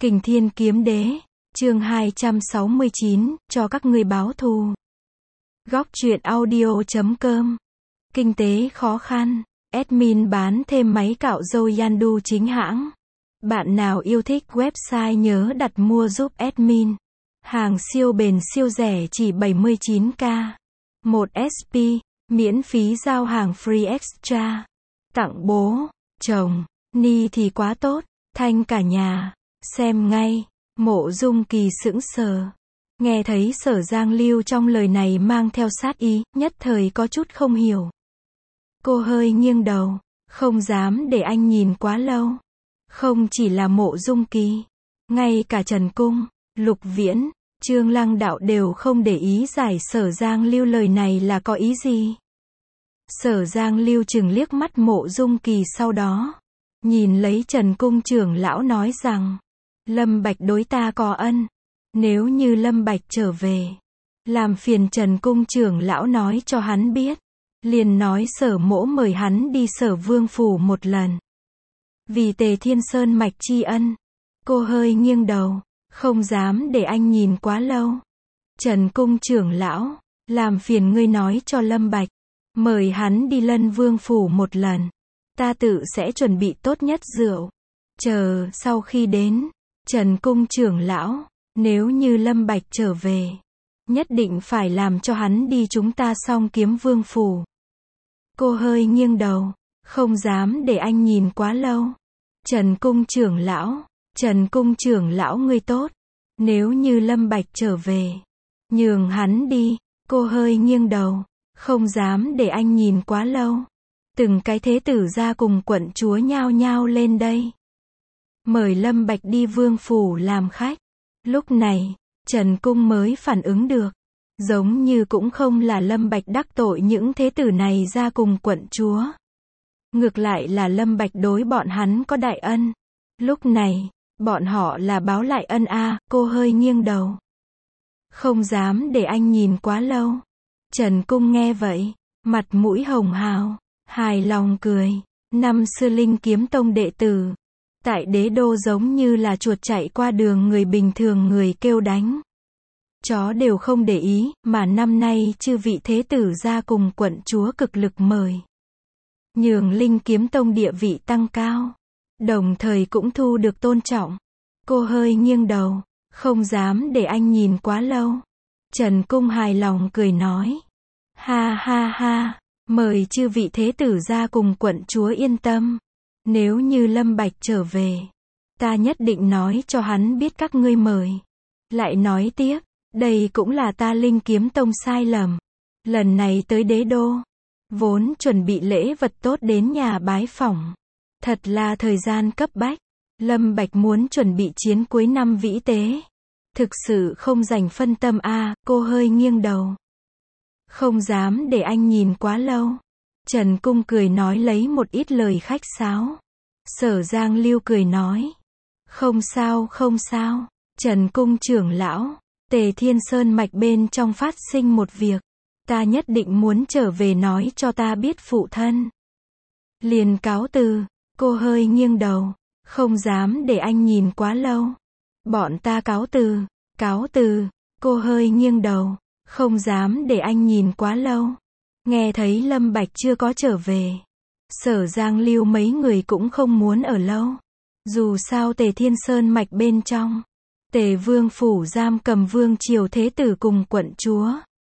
Kình Thiên Kiếm Đế, chương 269, cho các ngươi báo thù. Góc truyện audio.com. Kinh tế khó khăn, admin bán thêm máy cạo râu Yandu chính hãng. Bạn nào yêu thích website nhớ đặt mua giúp admin. Hàng siêu bền siêu rẻ chỉ 79k. 1 SP, miễn phí giao hàng free extra. Tặng bố, chồng, ni thì quá tốt, thanh cả nhà. Xem ngay, Mộ Dung Kỳ sững sờ. Nghe thấy Sở Giang Lưu trong lời này mang theo sát ý, nhất thời có chút không hiểu. Cô hơi nghiêng đầu, không dám để anh nhìn quá lâu. Không chỉ là Mộ Dung Kỳ, ngay cả Trần Cung, Lục Viễn, Trương Lăng Đạo đều không để ý giải Sở Giang Lưu lời này là có ý gì. Sở Giang Lưu chừng liếc mắt Mộ Dung Kỳ, sau đó nhìn lấy Trần Cung trưởng lão nói rằng, Lâm Bạch đối ta có ân, nếu như Lâm Bạch trở về, làm phiền Trần Cung trưởng lão nói cho hắn biết, liền nói Sở Mỗ mời hắn đi Sở Vương phủ một lần. Vì Tề Thiên Sơn mạch tri ân. Cô hơi nghiêng đầu, không dám để anh nhìn quá lâu. Trần Cung trưởng lão, làm phiền ngươi nói cho Lâm Bạch, mời hắn đi Lân Vương phủ một lần. Ta tự sẽ chuẩn bị tốt nhất rượu. Chờ sau khi đến, Trần Cung trưởng lão, nếu như Lâm Bạch trở về, nhất định phải làm cho hắn đi chúng ta Song Kiếm Vương phủ. Cô hơi nghiêng đầu, không dám để anh nhìn quá lâu. Trần Cung trưởng lão ngươi tốt, nếu như Lâm Bạch trở về, nhường hắn đi. Cô hơi nghiêng đầu, không dám để anh nhìn quá lâu. Từng cái thế tử ra cùng quận chúa nhao nhao lên đây, mời Lâm Bạch đi vương phủ làm khách. Lúc này, Trần Cung mới phản ứng được, giống như cũng không là Lâm Bạch đắc tội những thế tử này ra cùng quận chúa. Ngược lại là Lâm Bạch đối bọn hắn có đại ân. Lúc này, bọn họ là báo lại ân a. Cô hơi nghiêng đầu, không dám để anh nhìn quá lâu. Trần Cung nghe vậy, mặt mũi hồng hào, hài lòng cười. Năm xưa Linh Kiếm Tông đệ tử, tại đế đô giống như là chuột chạy qua đường người bình thường, người kêu đánh chó đều không để ý, mà năm nay chư vị thế tử ra cùng quận chúa cực lực mời, nhường Linh Kiếm Tông địa vị tăng cao, đồng thời cũng thu được tôn trọng. Cô hơi nghiêng đầu, không dám để anh nhìn quá lâu. Trần Cung hài lòng cười nói, ha ha ha, mời chư vị thế tử ra cùng quận chúa yên tâm. Nếu như Lâm Bạch trở về, ta nhất định nói cho hắn biết các ngươi mời. Lại nói tiếp, đây cũng là ta Linh Kiếm Tông sai lầm. Lần này tới đế đô, vốn chuẩn bị lễ vật tốt đến nhà bái phỏng. Thật là thời gian cấp bách. Lâm Bạch muốn chuẩn bị chiến cuối năm vĩ tế. Thực sự không dành phân tâm a. Cô hơi nghiêng đầu, không dám để anh nhìn quá lâu. Trần Cung cười nói lấy một ít lời khách sáo. Sở Giang Lưu cười nói, không sao không sao. Trần Cung trưởng lão, Tề Thiên Sơn mạch bên trong phát sinh một việc, ta nhất định muốn trở về nói cho ta biết phụ thân. Liền cáo từ. Cô hơi nghiêng đầu, không dám để anh nhìn quá lâu. Bọn ta cáo từ, cáo từ. Cô hơi nghiêng đầu, không dám để anh nhìn quá lâu. Nghe thấy Lâm Bạch chưa có trở về, Sở Giang Lưu mấy người cũng không muốn ở lâu. Dù sao Tề Thiên Sơn mạch bên trong, Tề Vương phủ giam cầm vương triều thế tử cùng quận chúa.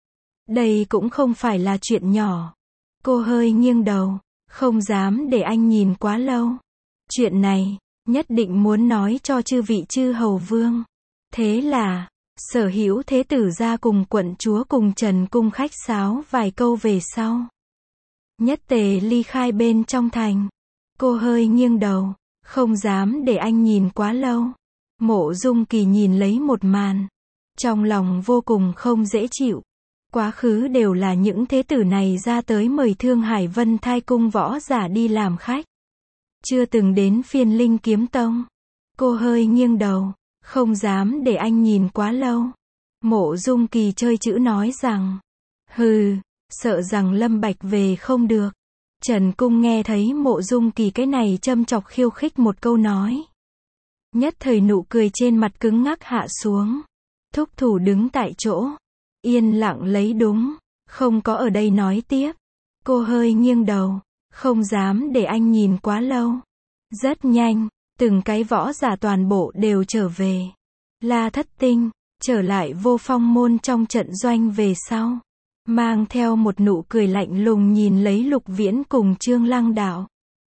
Đây cũng không phải là chuyện nhỏ. Cô hơi nghiêng đầu, không dám để anh nhìn quá lâu. Chuyện này, nhất định muốn nói cho chư vị chư hầu vương. Thế là, Sở Hữu thế tử ra cùng quận chúa cùng Trần Cung khách sáo vài câu về sau, nhất tề ly khai bên trong thành. Cô hơi nghiêng đầu, không dám để anh nhìn quá lâu. Mộ Dung Kỳ nhìn lấy một màn, trong lòng vô cùng không dễ chịu. Quá khứ đều là những thế tử này ra tới mời Thương Hải Vân Thai cung võ giả đi làm khách, chưa từng đến phiên Linh Kiếm Tông. Cô hơi nghiêng đầu, không dám để anh nhìn quá lâu. Mộ Dung Kỳ chơi chữ nói rằng, hừ, sợ rằng Lâm Bạch về không được. Trần Cung nghe thấy Mộ Dung Kỳ cái này châm chọc khiêu khích một câu nói, Nhất thời nụ cười trên mặt cứng ngắc hạ xuống. Thúc thủ đứng tại chỗ, yên lặng lấy đúng, không có ở đây nói tiếp. Cô hơi nghiêng đầu, không dám để anh nhìn quá lâu. Rất nhanh, từng cái võ giả toàn bộ đều trở về. La Thất Tinh, trở lại Vô Phong môn trong trận doanh về sau. Mang theo một nụ cười lạnh lùng nhìn lấy Lục Viễn cùng Trương Lăng Đạo.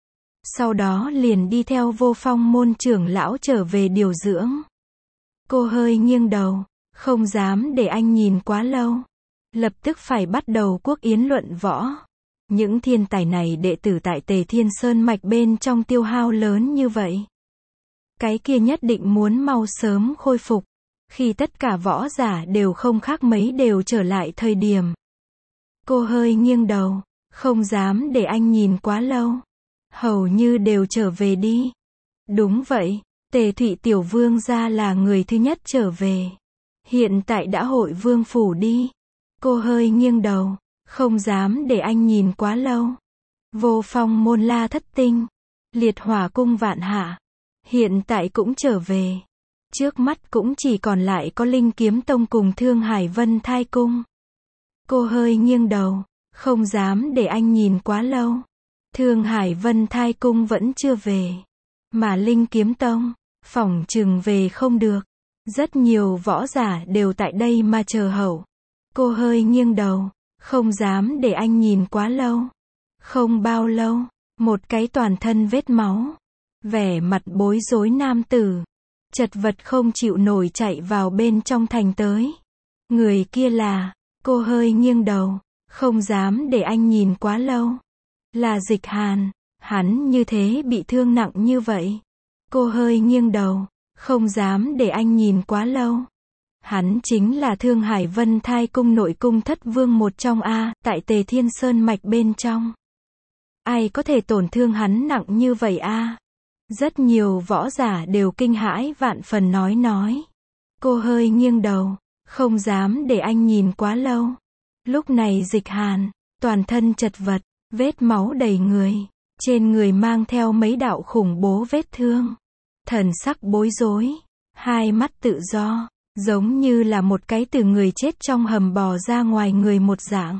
Sau đó liền đi theo Vô Phong môn trưởng lão trở về điều dưỡng. Cô hơi nghiêng đầu, không dám để anh nhìn quá lâu. Lập tức phải bắt đầu quốc yến luận võ. Những thiên tài này đệ tử tại Tề Thiên Sơn mạch bên trong tiêu hao lớn như vậy. Cái kia nhất định muốn mau sớm khôi phục. Khi tất cả võ giả đều không khác mấy đều trở lại thời điểm. Cô hơi nghiêng đầu, không dám để anh nhìn quá lâu. Hầu như đều trở về đi. Đúng vậy, Tề Thụy Tiểu Vương gia là người thứ nhất trở về. Hiện tại đã hội vương phủ đi. Cô hơi nghiêng đầu, không dám để anh nhìn quá lâu. Vô Phong môn La Thất Tinh, Liệt Hỏa cung Vạn Hạ, hiện tại cũng trở về. Trước mắt cũng chỉ còn lại có Linh Kiếm Tông cùng Thương Hải Vân Thai cung. Cô hơi nghiêng đầu, không dám để anh nhìn quá lâu. Thương Hải Vân Thai cung vẫn chưa về. Mà Linh Kiếm Tông, phỏng chừng về không được. Rất nhiều võ giả đều tại đây mà chờ hậu. Cô hơi nghiêng đầu, không dám để anh nhìn quá lâu. Không bao lâu, một cái toàn thân vết máu, vẻ mặt bối rối nam tử, chật vật không chịu nổi chạy vào bên trong thành tới. Người kia là, cô hơi nghiêng đầu, không dám để anh nhìn quá lâu. Là Dịch Hàn, hắn như thế bị thương nặng như vậy. Cô hơi nghiêng đầu, không dám để anh nhìn quá lâu. Hắn chính là Thương Hải Vân Thai cung nội cung thất vương một trong A, tại Tề Thiên Sơn mạch bên trong. Ai có thể tổn thương hắn nặng như vậy a? Rất nhiều võ giả đều kinh hãi vạn phần nói. Cô hơi nghiêng đầu, không dám để anh nhìn quá lâu. Lúc này Dịch Hàn, toàn thân chật vật, vết máu đầy người, trên người mang theo mấy đạo khủng bố vết thương. Thần sắc bối rối, hai mắt tự do, giống như là một cái từ người chết trong hầm bò ra ngoài người một dạng.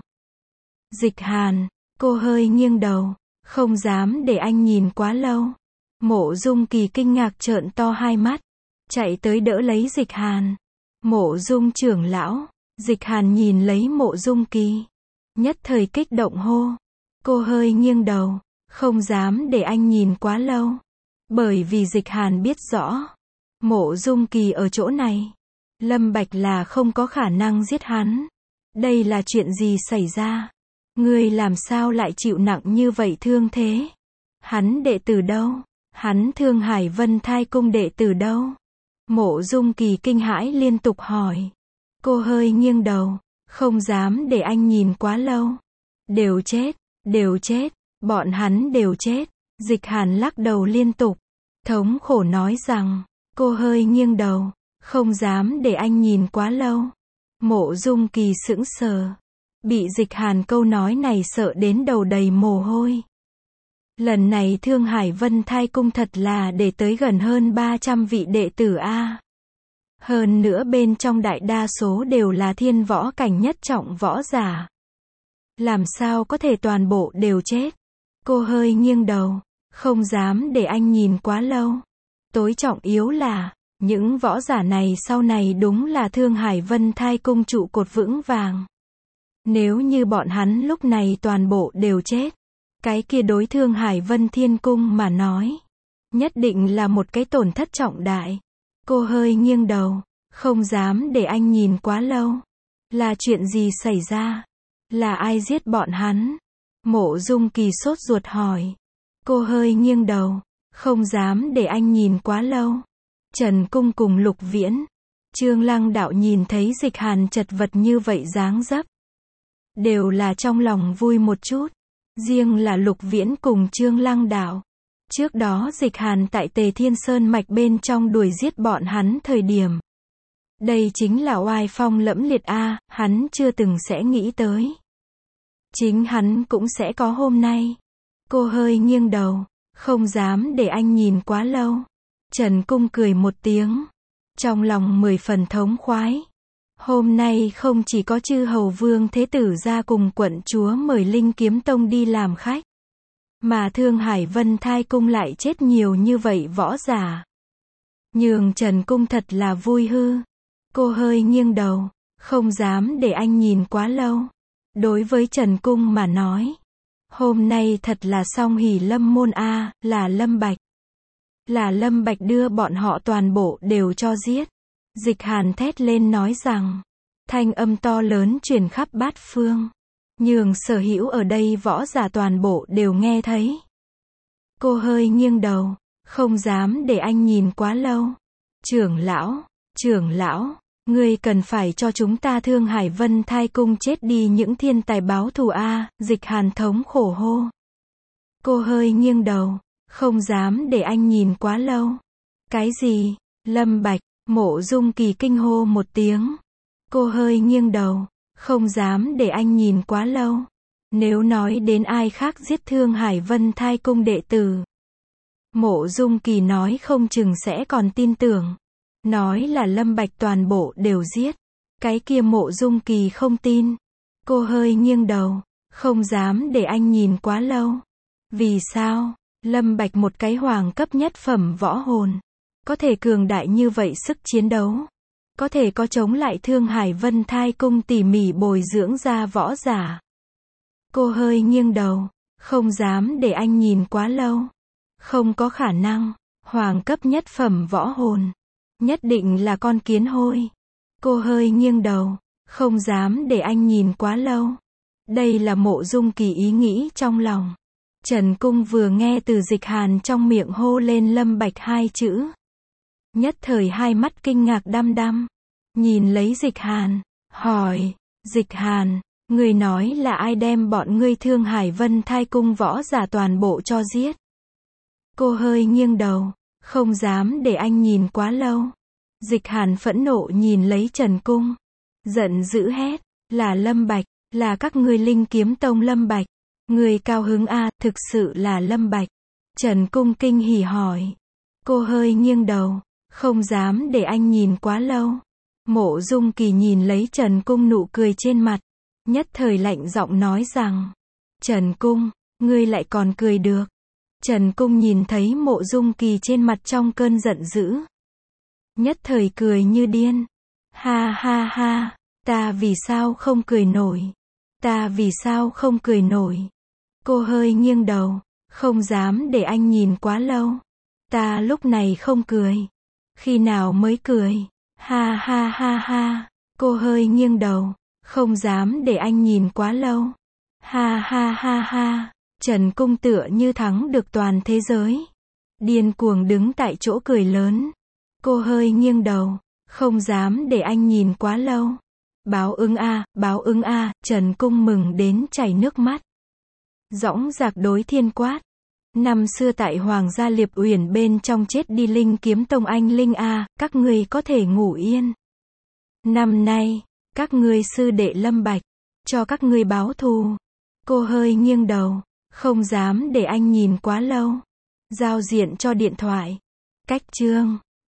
Dịch Hàn, cô hơi nghiêng đầu, không dám để anh nhìn quá lâu. Mộ Dung Kỳ kinh ngạc trợn to hai mắt, chạy tới đỡ lấy Dịch Hàn. Mộ Dung trưởng lão, Dịch Hàn nhìn lấy Mộ Dung Kỳ, nhất thời kích động hô. Cô hơi nghiêng đầu, không dám để anh nhìn quá lâu. Bởi vì Dịch Hàn biết rõ, Mộ Dung Kỳ ở chỗ này, Lâm Bạch là không có khả năng giết hắn. Đây là chuyện gì xảy ra? Ngươi làm sao lại chịu nặng như vậy thương thế? Hắn đệ tử đâu? Hắn Thương Hải Vân Thai cung đệ tử đâu? Mộ Dung Kỳ kinh hãi liên tục hỏi. Cô hơi nghiêng đầu, không dám để anh nhìn quá lâu. Đều chết, bọn hắn đều chết. Dịch Hàn lắc đầu liên tục, thống khổ nói rằng. Cô hơi nghiêng đầu, không dám để anh nhìn quá lâu. Mộ Dung Kỳ sững sờ, bị Dịch Hàn câu nói này sợ đến đầu đầy mồ hôi. Lần này Thương Hải Vân Thai cung thật là để tới gần hơn 300 vị đệ tử a. Hơn nữa bên trong đại đa số đều là thiên võ cảnh nhất trọng võ giả. Làm sao có thể toàn bộ đều chết? Cô hơi nghiêng đầu, không dám để anh nhìn quá lâu. Tối trọng yếu là, những võ giả này sau này đúng là Thương Hải Vân Thai cung trụ cột vững vàng. Nếu như bọn hắn lúc này toàn bộ đều chết, cái kia đối Thương Hải Vân Thiên cung mà nói, nhất định là một cái tổn thất trọng đại. Cô hơi nghiêng đầu, không dám để anh nhìn quá lâu. Là chuyện gì xảy ra? Là ai giết bọn hắn? Mộ Dung Kỳ sốt ruột hỏi. Cô hơi nghiêng đầu, không dám để anh nhìn quá lâu. Trần Cung cùng Lục Viễn, Trương Lăng Đạo nhìn thấy Dịch Hàn chật vật như vậy dáng dấp, đều là trong lòng vui một chút. Riêng là Lục Viễn cùng Trương Lăng Đạo, trước đó Dịch Hàn tại Tề Thiên Sơn mạch bên trong đuổi giết bọn hắn thời điểm, đây chính là oai phong lẫm liệt a, hắn chưa từng sẽ nghĩ tới. Chính hắn cũng sẽ có hôm nay. Cô hơi nghiêng đầu, không dám để anh nhìn quá lâu. Trần Cung cười một tiếng. Trong lòng 10 phần thống khoái. Hôm nay không chỉ có chư hầu vương thế tử ra cùng quận chúa mời Linh Kiếm Tông đi làm khách. Mà Thương Hải Vân Thai Cung lại chết nhiều như vậy võ giả. Nhường Trần Cung thật là vui hư. Cô hơi nghiêng đầu. Không dám để anh nhìn quá lâu. Đối với Trần Cung mà nói. Hôm nay thật là song hỷ lâm môn a, là Lâm Bạch. Là Lâm Bạch đưa bọn họ toàn bộ đều cho giết. Dịch Hàn thét lên nói rằng. Thanh âm to lớn truyền khắp bát phương. Nhường sở hữu ở đây võ giả toàn bộ đều nghe thấy. Cô hơi nghiêng đầu. Không dám để anh nhìn quá lâu. Trưởng lão, ngươi cần phải cho chúng ta Thương Hải Vân Thai Cung chết đi những thiên tài báo thù a, Dịch Hàn thống khổ hô. Cô hơi nghiêng đầu. Không dám để anh nhìn quá lâu. Cái gì? Lâm Bạch, Mộ Dung Kỳ kinh hô một tiếng. Cô hơi nghiêng đầu. Không dám để anh nhìn quá lâu. Nếu nói đến ai khác giết Thương Hải Vân Thai Cung đệ tử. Mộ Dung Kỳ nói không chừng sẽ còn tin tưởng. Nói là Lâm Bạch toàn bộ đều giết. Cái kia Mộ Dung Kỳ không tin. Cô hơi nghiêng đầu. Không dám để anh nhìn quá lâu. Vì sao? Lâm Bạch một cái hoàng cấp nhất phẩm võ hồn. Có thể cường đại như vậy sức chiến đấu. Có thể có chống lại Thương Hải Vân Thai Cung tỉ mỉ bồi dưỡng ra võ giả. Cô hơi nghiêng đầu. Không dám để anh nhìn quá lâu. Không có khả năng. Hoàng cấp nhất phẩm võ hồn. Nhất định là con kiến hôi. Cô hơi nghiêng đầu. Không dám để anh nhìn quá lâu. Đây là Mộ Dung Kỳ ý nghĩ trong lòng. Trần Cung vừa nghe từ Dịch Hàn trong miệng hô lên Lâm Bạch hai chữ. Nhất thời hai mắt kinh ngạc đăm đăm. Nhìn lấy Dịch Hàn. Hỏi. Dịch Hàn. Người nói là ai đem bọn ngươi Thương Hải Vân Thai Cung võ giả toàn bộ cho giết? Cô hơi nghiêng đầu. Không dám để anh nhìn quá lâu. Dịch Hàn phẫn nộ nhìn lấy Trần Cung. Giận dữ hét. Là Lâm Bạch. Là các ngươi Linh Kiếm Tông Lâm Bạch. Người cao hứng a, thực sự là Lâm Bạch. Trần Cung kinh hỉ hỏi. Cô hơi nghiêng đầu. Không dám để anh nhìn quá lâu. Mộ Dung Kỳ nhìn lấy Trần Cung nụ cười trên mặt. Nhất thời lạnh giọng nói rằng. Trần Cung, ngươi lại còn cười được. Trần Cung nhìn thấy Mộ Dung Kỳ trên mặt trong cơn giận dữ. Nhất thời cười như điên. Ha ha ha, ta vì sao không cười nổi? Ta vì sao không cười nổi? Cô hơi nghiêng đầu. Không dám để anh nhìn quá lâu. Ta lúc này không cười. Khi nào mới cười? Ha ha ha ha. Cô hơi nghiêng đầu. Không dám để anh nhìn quá lâu. Ha ha ha ha. Trần Cung tựa như thắng được toàn thế giới. Điên cuồng đứng tại chỗ cười lớn. Cô hơi nghiêng đầu. Không dám để anh nhìn quá lâu. Báo ứng a, Trần Cung mừng đến chảy nước mắt. Dõng dạc đối thiên quát. Năm xưa tại Hoàng gia Liệp Uyển bên trong chết đi Linh Kiếm Tông anh Linh a, các ngươi có thể ngủ yên. Năm nay, các ngươi sư đệ Lâm Bạch, cho các ngươi báo thù. Cô hơi nghiêng đầu. Không dám để anh nhìn quá lâu. Giao diện cho điện thoại. Cách chương.